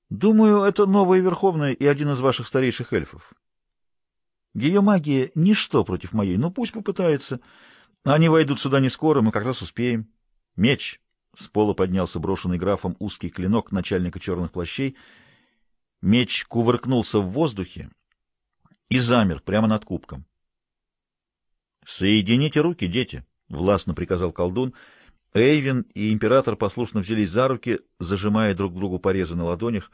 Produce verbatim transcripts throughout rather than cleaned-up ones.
Думаю, это новая Верховная и один из ваших старейших эльфов. Ее магия — ничто против моей, но пусть попытается. Они войдут сюда не скоро, мы как раз успеем. Меч. С пола поднялся брошенный графом узкий клинок начальника черных плащей. Меч кувыркнулся в воздухе и замер прямо над кубком. «Соедините руки, дети», — властно приказал колдун. Эйвин и император послушно взялись за руки, зажимая друг другу порезы на ладонях.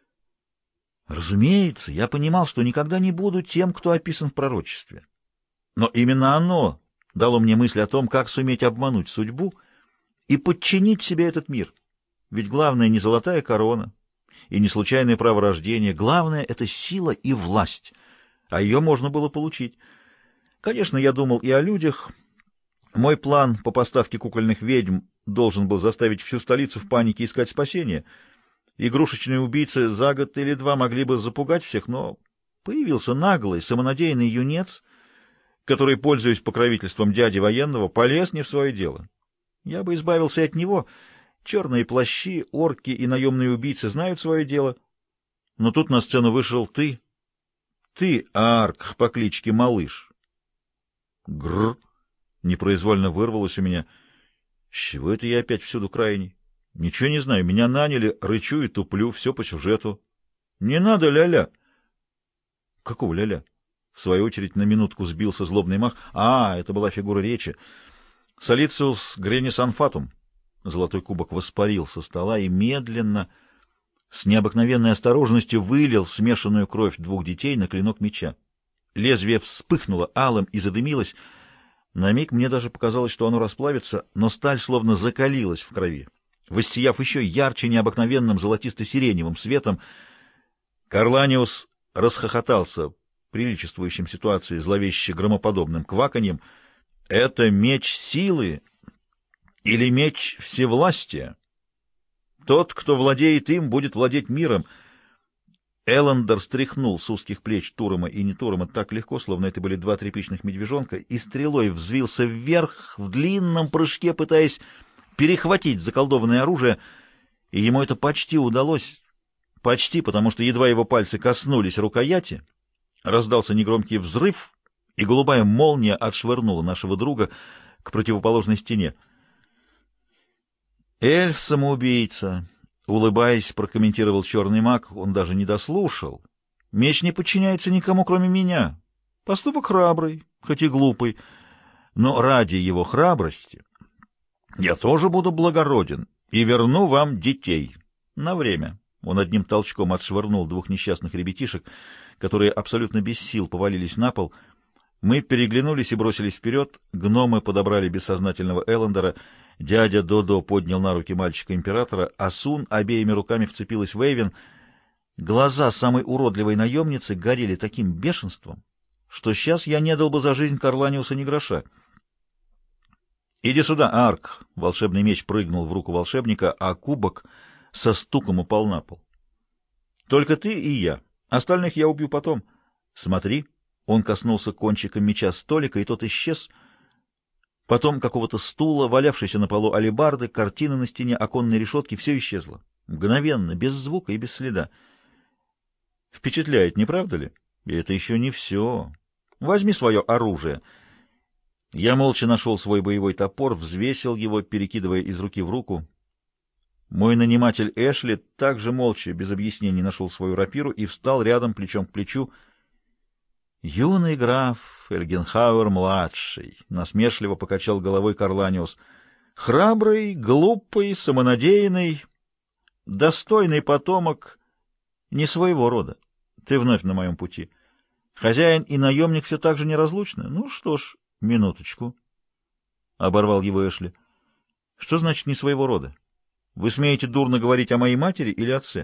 Разумеется, я понимал, что никогда не буду тем, кто описан в пророчестве. Но именно оно дало мне мысль о том, как суметь обмануть судьбу и подчинить себе этот мир. Ведь главное не золотая корона и не случайное право рождения. Главное — это сила и власть, а ее можно было получить. Конечно, я думал и о людях. Мой план по поставке кукольных ведьм должен был заставить всю столицу в панике искать спасения. Игрушечные убийцы за год или два могли бы запугать всех, но появился наглый, самонадеянный юнец, который, пользуясь покровительством дяди военного, полез не в свое дело. Я бы избавился от него. Черные плащи, орки и наемные убийцы знают свое дело. Но тут на сцену вышел ты. Ты, Аарк, по кличке Малыш. Гррр! Непроизвольно вырвалось у меня. С чего это я опять всюду крайний? Ничего не знаю. Меня наняли, рычу и туплю, все по сюжету. Не надо ля-ля. Какого ля-ля? В свою очередь на минутку сбился злобный мах. А, это была фигура речи. Солициус Гренис Анфатум. Золотой кубок воспарил со стола и медленно, с необыкновенной осторожностью вылил смешанную кровь двух детей на клинок меча. Лезвие вспыхнуло алым и задымилось. На миг мне даже показалось, что оно расплавится, но сталь словно закалилась в крови, воссияв еще ярче необыкновенным золотисто-сиреневым светом. Карланиус расхохотался приличествующим ситуации зловеще громоподобным кваканьем. «Это меч силы или меч всевластия? Тот, кто владеет им, будет владеть миром». Эллендер стряхнул с узких плеч Турома и не Турома так легко, словно это были два тряпичных медвежонка, и стрелой взвился вверх в длинном прыжке, пытаясь перехватить заколдованное оружие, и ему это почти удалось. Почти, потому что едва его пальцы коснулись рукояти, раздался негромкий взрыв, и голубая молния отшвырнула нашего друга к противоположной стене. «Эльф-самоубийца», — улыбаясь, прокомментировал черный маг, он даже не дослушал. «Меч не подчиняется никому, кроме меня. Поступок храбрый, хоть и глупый, но ради его храбрости я тоже буду благороден и верну вам детей. На время». Он одним толчком отшвырнул двух несчастных ребятишек, которые абсолютно без сил повалились на пол. Мы переглянулись и бросились вперед. Гномы подобрали бессознательного Эллендера. Дядя Додо поднял на руки мальчика-императора, а Сун обеими руками вцепилась в Эйвин. Глаза самой уродливой наемницы горели таким бешенством, что сейчас я не дал бы за жизнь Карланиуса ни гроша. «Иди сюда, Арк!» Волшебный меч прыгнул в руку волшебника, а кубок со стуком упал на пол. «Только ты и я. Остальных я убью потом. Смотри!» Он коснулся кончиком меча столика, и тот исчез. Потом какого-то стула, валявшейся на полу алебарды, картины на стене, оконной решетки — все исчезло. Мгновенно, без звука и без следа. Впечатляет, не правда ли? И это еще не все. Возьми свое оружие. Я молча нашел свой боевой топор, взвесил его, перекидывая из руки в руку. Мой наниматель Эшли также молча, без объяснений, нашел свою рапиру и встал рядом, плечом к плечу. «Юный граф Эльгенхауэр-младший», — насмешливо покачал головой Карланиус, — «храбрый, глупый, самонадеянный, достойный потомок не своего рода. Ты вновь на моем пути. Хозяин и наемник все так же неразлучны. Ну что ж, минуточку», — оборвал его Эшли. «Что значит не своего рода? Вы смеете дурно говорить о моей матери или отце?»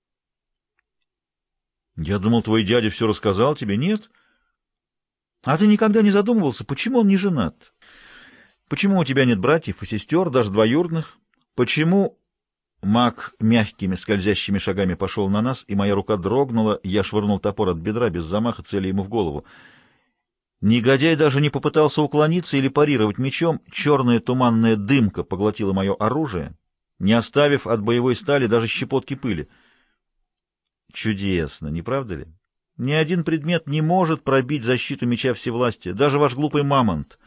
«Я думал, твой дядя все рассказал тебе. Нет?» «А ты никогда не задумывался, почему он не женат? Почему у тебя нет братьев и сестер, даже двоюродных? Почему...» Маг мягкими скользящими шагами пошел на нас, и моя рука дрогнула, я швырнул топор от бедра без замаха, целя ему в голову. Негодяй даже не попытался уклониться или парировать мечом. Черная туманная дымка поглотила мое оружие, не оставив от боевой стали даже щепотки пыли. Чудесно, не правда ли? Ни один предмет не может пробить защиту меча всевластия, даже ваш глупый мамонт.